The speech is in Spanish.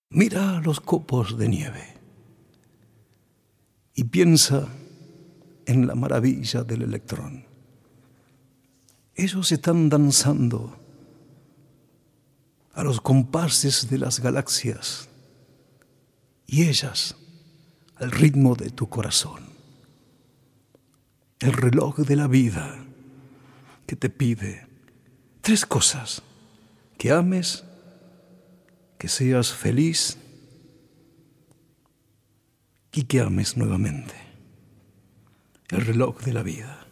Mira los copos de nieve y piensa en la maravilla del electrón. Ellos están danzando a los compases de las galaxias y ellas al ritmo de tu corazón. El reloj de la vida que te pide 3 cosas: que ames, que seas feliz y que ames nuevamente. El reloj de la vida.